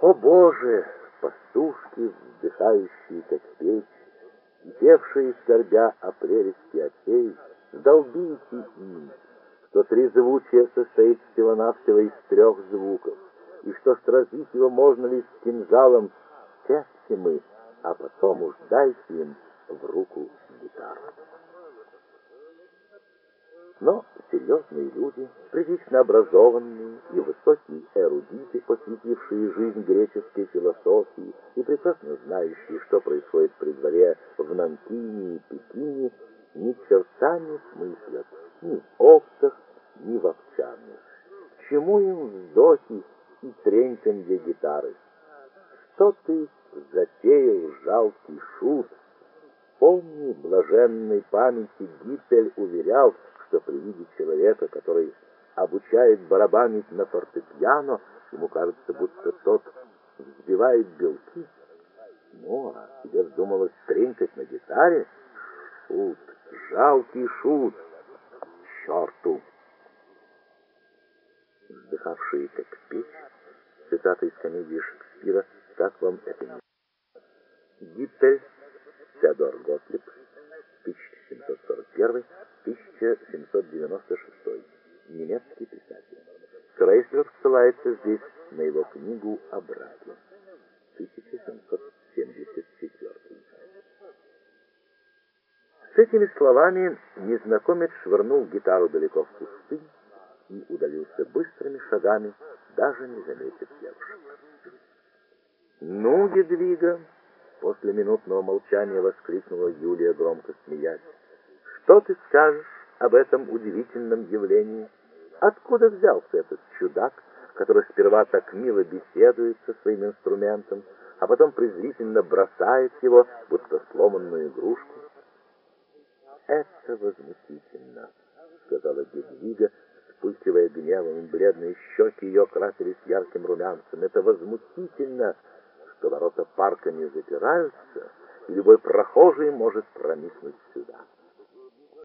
О Боже, пастушки, вздыхающие, как печь, и певшие, скорбя о прелести очей, долбите им, что трезвучие состоит всего-навсего из 3 звуков, и что сразить его можно лишь кинжалом, сядьте мы, а потом уж дайте им в руку гитару. Но серьезные люди, прилично образованные и высокие эрудиты, посвятившие жизнь греческой философии и прекрасно знающие, что происходит при дворе в Нанкине и Пекине, ни черта не смыслят ни в овцах, ни в овчарнях. Чему им вздохи и треньканье гитары? Что ты затеял, жалкий шут? Помни, блаженной памяти Гитель уверял, что при виде человека, который обучает барабанить на фортепиано, ему кажется, будто тот взбивает белки. Ну, а тебе вздумалось тренькать на гитаре? Шут, жалкий шут, черту! Вздыхавшие, как печь, цитата из комедии Шекспира «Как вам это не...» Гитель, Теодор Готлиб, 1741-1796, немецкий писатель. Крейслер ссылается здесь на его книгу о браке, 1774. С этими словами незнакомец швырнул гитару далеко в кусты и удалился быстрыми шагами, даже не заметив девушек. «Ну, Едвига!» — после минутного молчания воскликнула Юлия, громко смеясь. «Что ты скажешь об этом удивительном явлении? Откуда взялся этот чудак, который сперва так мило беседует со своим инструментом, а потом презрительно бросает его, будто сломанную игрушку?» «Это возмутительно», — сказала Едвига, вспыхивая гневом, и бледные щеки ее красились ярким румянцем. «Это возмутительно, что ворота парка не запираются, и любой прохожий может проникнуть сюда.